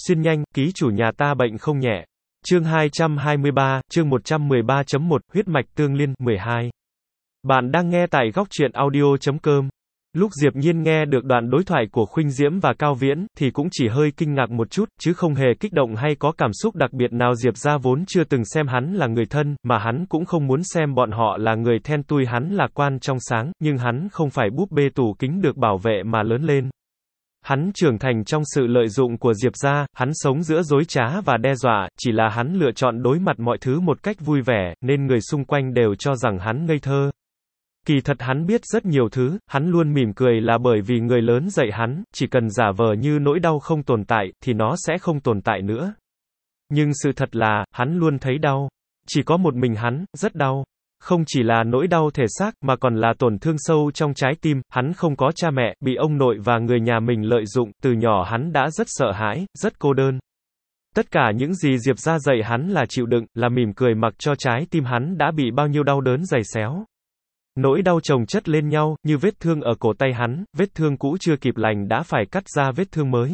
Xin nhanh, ký chủ nhà ta bệnh không nhẹ. Chương 223, chương 113.1, huyết mạch tương liên, 12. Bạn đang nghe tại góc truyện audio.com. Lúc Diệp Nhiên nghe được đoạn đối thoại của Khuynh Diễm và Cao Viễn, thì cũng chỉ hơi kinh ngạc một chút, chứ không hề kích động hay có cảm xúc đặc biệt nào. Diệp gia vốn chưa từng xem hắn là người thân, mà hắn cũng không muốn xem bọn họ là người then tui. Hắn lạc quan trong sáng, nhưng hắn không phải búp bê tủ kính được bảo vệ mà lớn lên. Hắn trưởng thành trong sự lợi dụng của Diệp gia, hắn sống giữa dối trá và đe dọa, chỉ là hắn lựa chọn đối mặt mọi thứ một cách vui vẻ, nên người xung quanh đều cho rằng hắn ngây thơ. Kỳ thật hắn biết rất nhiều thứ, hắn luôn mỉm cười là bởi vì người lớn dạy hắn, chỉ cần giả vờ như nỗi đau không tồn tại, thì nó sẽ không tồn tại nữa. Nhưng sự thật là, hắn luôn thấy đau. Chỉ có một mình hắn, rất đau. Không chỉ là nỗi đau thể xác, mà còn là tổn thương sâu trong trái tim. Hắn không có cha mẹ, bị ông nội và người nhà mình lợi dụng, từ nhỏ hắn đã rất sợ hãi, rất cô đơn. Tất cả những gì Diệp gia dạy hắn là chịu đựng, là mỉm cười mặc cho trái tim hắn đã bị bao nhiêu đau đớn giày xéo. Nỗi đau chồng chất lên nhau, như vết thương ở cổ tay hắn, vết thương cũ chưa kịp lành đã phải cắt ra vết thương mới.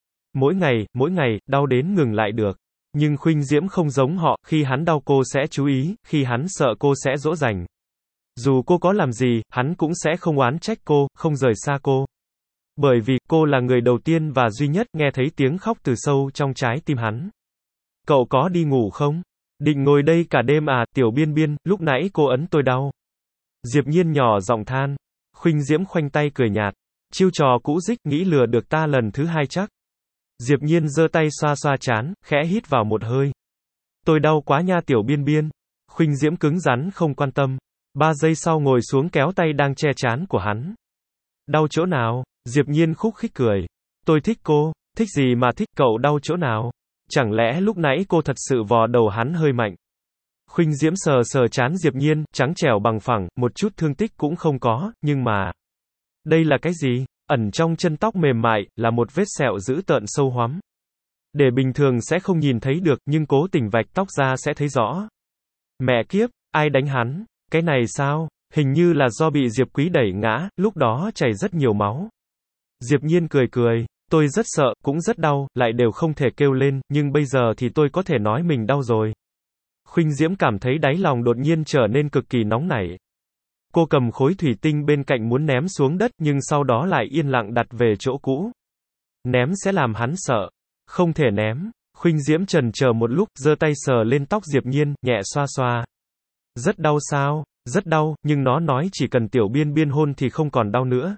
Mỗi ngày, đau đến ngừng lại được. Nhưng Khuynh Diễm không giống họ, khi hắn đau cô sẽ chú ý, khi hắn sợ cô sẽ dỗ dành. Dù cô có làm gì, hắn cũng sẽ không oán trách cô, không rời xa cô. Bởi vì, cô là người đầu tiên và duy nhất nghe thấy tiếng khóc từ sâu trong trái tim hắn. Cậu có đi ngủ không? Định ngồi đây cả đêm à, Tiểu Biên Biên, lúc nãy cô ấn tôi đau. Diệp Nhiên nhỏ giọng than. Khuynh Diễm khoanh tay cười nhạt. Chiêu trò cũ dích, nghĩ lừa được ta lần thứ hai chắc. Diệp Nhiên giơ tay xoa xoa trán, khẽ hít vào một hơi. Tôi đau quá nha Tiểu Biên Biên. Khuynh Diễm cứng rắn không quan tâm. 3 giây sau ngồi xuống kéo tay đang che trán của hắn. Đau chỗ nào? Diệp Nhiên khúc khích cười. Tôi thích cô. Thích gì mà thích, cậu đau chỗ nào? Chẳng lẽ lúc nãy cô thật sự vò đầu hắn hơi mạnh? Khuynh Diễm sờ sờ trán Diệp Nhiên, trắng trẻo bằng phẳng, một chút thương tích cũng không có, nhưng mà... Đây là cái gì? Ẩn trong chân tóc mềm mại, là một vết sẹo dữ tợn sâu hoắm. Để bình thường sẽ không nhìn thấy được, nhưng cố tình vạch tóc ra sẽ thấy rõ. Mẹ kiếp, ai đánh hắn? Cái này sao? Hình như là do bị Diệp Quý đẩy ngã, lúc đó chảy rất nhiều máu. Diệp Nhiên cười cười. Tôi rất sợ, cũng rất đau, lại đều không thể kêu lên, nhưng bây giờ thì tôi có thể nói mình đau rồi. Khuynh Diễm cảm thấy đáy lòng đột nhiên trở nên cực kỳ nóng nảy. Cô cầm khối thủy tinh bên cạnh muốn ném xuống đất, nhưng sau đó lại yên lặng đặt về chỗ cũ. Ném sẽ làm hắn sợ. Không thể ném. Khuynh Diễm chần chờ một lúc, giơ tay sờ lên tóc Diệp Nhiên, nhẹ xoa xoa. Rất đau sao? Rất đau, nhưng nó nói chỉ cần Tiểu Biên Biên hôn thì không còn đau nữa.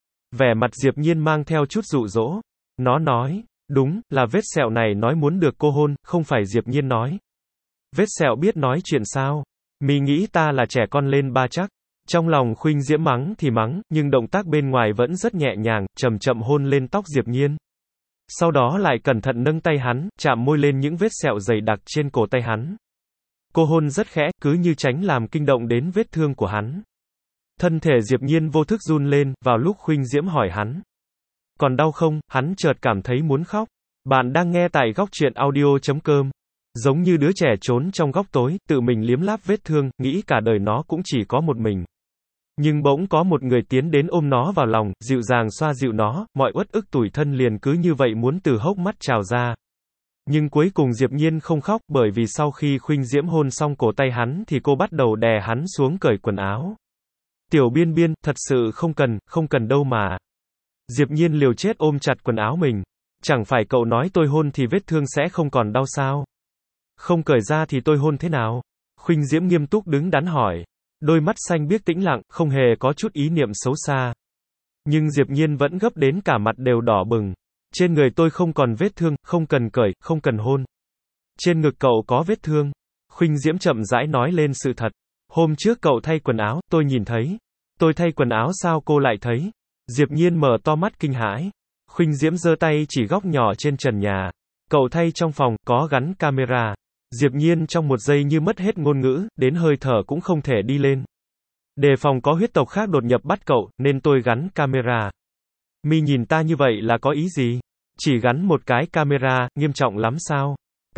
Vẻ mặt Diệp Nhiên mang theo chút dụ dỗ. Nó nói, đúng, là vết sẹo này nói muốn được cô hôn, không phải Diệp Nhiên nói. Vết sẹo biết nói chuyện sao? Mi nghĩ ta là trẻ con lên ba chắc. Trong lòng Khuynh Diễm mắng thì mắng, nhưng động tác bên ngoài vẫn rất nhẹ nhàng, chậm chậm hôn lên tóc Diệp Nhiên. Sau đó lại cẩn thận nâng tay hắn, chạm môi lên những vết sẹo dày đặc trên cổ tay hắn. Cô hôn rất khẽ, cứ như tránh làm kinh động đến vết thương của hắn. Thân thể Diệp Nhiên vô thức run lên, vào lúc Khuynh Diễm hỏi hắn. Còn đau không? Hắn chợt cảm thấy muốn khóc. Bạn đang nghe tại góc truyện audio.com. Giống như đứa trẻ trốn trong góc tối, tự mình liếm láp vết thương, nghĩ cả đời nó cũng chỉ có một mình. Nhưng bỗng có một người tiến đến ôm nó vào lòng, dịu dàng xoa dịu nó, mọi uất ức tủi thân liền cứ như vậy muốn từ hốc mắt trào ra. Nhưng cuối cùng Diệp Nhiên không khóc, bởi vì sau khi Khuynh Diễm hôn xong cổ tay hắn thì cô bắt đầu đè hắn xuống cởi quần áo. Tiểu Biên Biên, thật sự không cần đâu mà. Diệp Nhiên liều chết ôm chặt quần áo mình. Chẳng phải cậu nói tôi hôn thì vết thương sẽ không còn đau sao? Không cởi ra thì tôi hôn thế nào? Khuynh Diễm nghiêm túc đứng đắn hỏi. Đôi mắt xanh biếc tĩnh lặng, không hề có chút ý niệm xấu xa. Nhưng Diệp Nhiên vẫn gấp đến cả mặt đều đỏ bừng. Trên người tôi không còn vết thương, không cần cởi, không cần hôn. Trên ngực cậu có vết thương. Khuynh Diễm chậm rãi nói lên sự thật. Hôm trước cậu thay quần áo, tôi nhìn thấy. Tôi thay quần áo sao cô lại thấy? Diệp Nhiên mở to mắt kinh hãi. Khuynh Diễm giơ tay chỉ góc nhỏ trên trần nhà. Cậu thay trong phòng, có gắn camera. Diệp Nhiên trong một giây như mất hết ngôn ngữ, đến hơi thở cũng không thể đi lên. Đề phòng có huyết tộc khác đột nhập bắt cậu, nên tôi gắn camera. Mi nhìn ta như vậy là có ý gì? Chỉ gắn một cái camera, nghiêm trọng lắm sao?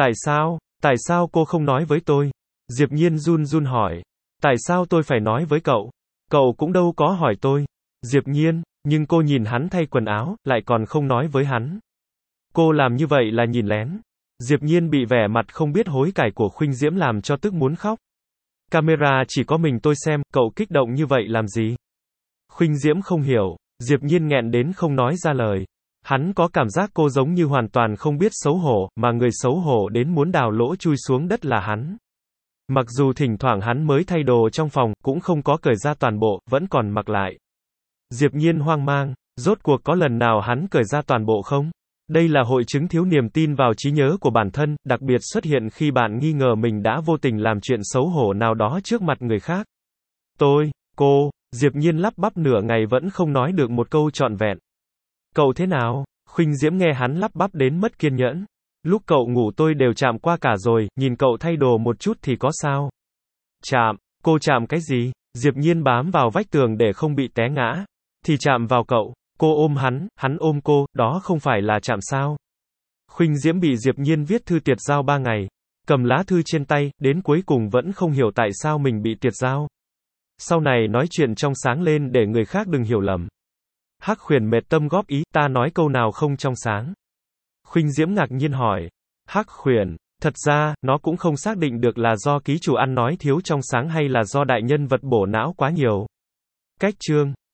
Tại sao cô không nói với tôi? Diệp Nhiên run run hỏi. Tại sao tôi phải nói với cậu? Cậu cũng đâu có hỏi tôi. Diệp Nhiên, nhưng cô nhìn hắn thay quần áo, lại còn không nói với hắn. Cô làm như vậy là nhìn lén. Diệp Nhiên bị vẻ mặt không biết hối cải của Khuynh Diễm làm cho tức muốn khóc. Camera chỉ có mình tôi xem, cậu kích động như vậy làm gì? Khuynh Diễm không hiểu, Diệp Nhiên nghẹn đến không nói ra lời. Hắn có cảm giác cô giống như hoàn toàn không biết xấu hổ, mà người xấu hổ đến muốn đào lỗ chui xuống đất là hắn. Mặc dù thỉnh thoảng hắn mới thay đồ trong phòng, cũng không có cởi ra toàn bộ, vẫn còn mặc lại. Diệp Nhiên hoang mang, rốt cuộc có lần nào hắn cởi ra toàn bộ không? Đây là hội chứng thiếu niềm tin vào trí nhớ của bản thân, đặc biệt xuất hiện khi bạn nghi ngờ mình đã vô tình làm chuyện xấu hổ nào đó trước mặt người khác. Cô, Diệp Nhiên lắp bắp nửa ngày vẫn không nói được một câu trọn vẹn. Cậu thế nào? Khuynh Diễm nghe hắn lắp bắp đến mất kiên nhẫn. Lúc cậu ngủ tôi đều chạm qua cả rồi, nhìn cậu thay đồ một chút thì có sao? Chạm, cô chạm cái gì? Diệp Nhiên bám vào vách tường để không bị té ngã. Thì chạm vào cậu, cô ôm hắn ôm cô, đó không phải là chạm sao? Khuynh Diễm bị Diệp Nhiên viết thư tiệt giao 3 ngày. Cầm lá thư trên tay, đến cuối cùng vẫn không hiểu tại sao mình bị tiệt giao. Sau này nói chuyện trong sáng lên để người khác đừng hiểu lầm. Hắc Khuyển mệt tâm góp ý, ta nói câu nào không trong sáng. Khuynh Diễm ngạc nhiên hỏi. Hắc Khuyển, thật ra, nó cũng không xác định được là do ký chủ ăn nói thiếu trong sáng hay là do đại nhân vật bổ não quá nhiều. Cách chương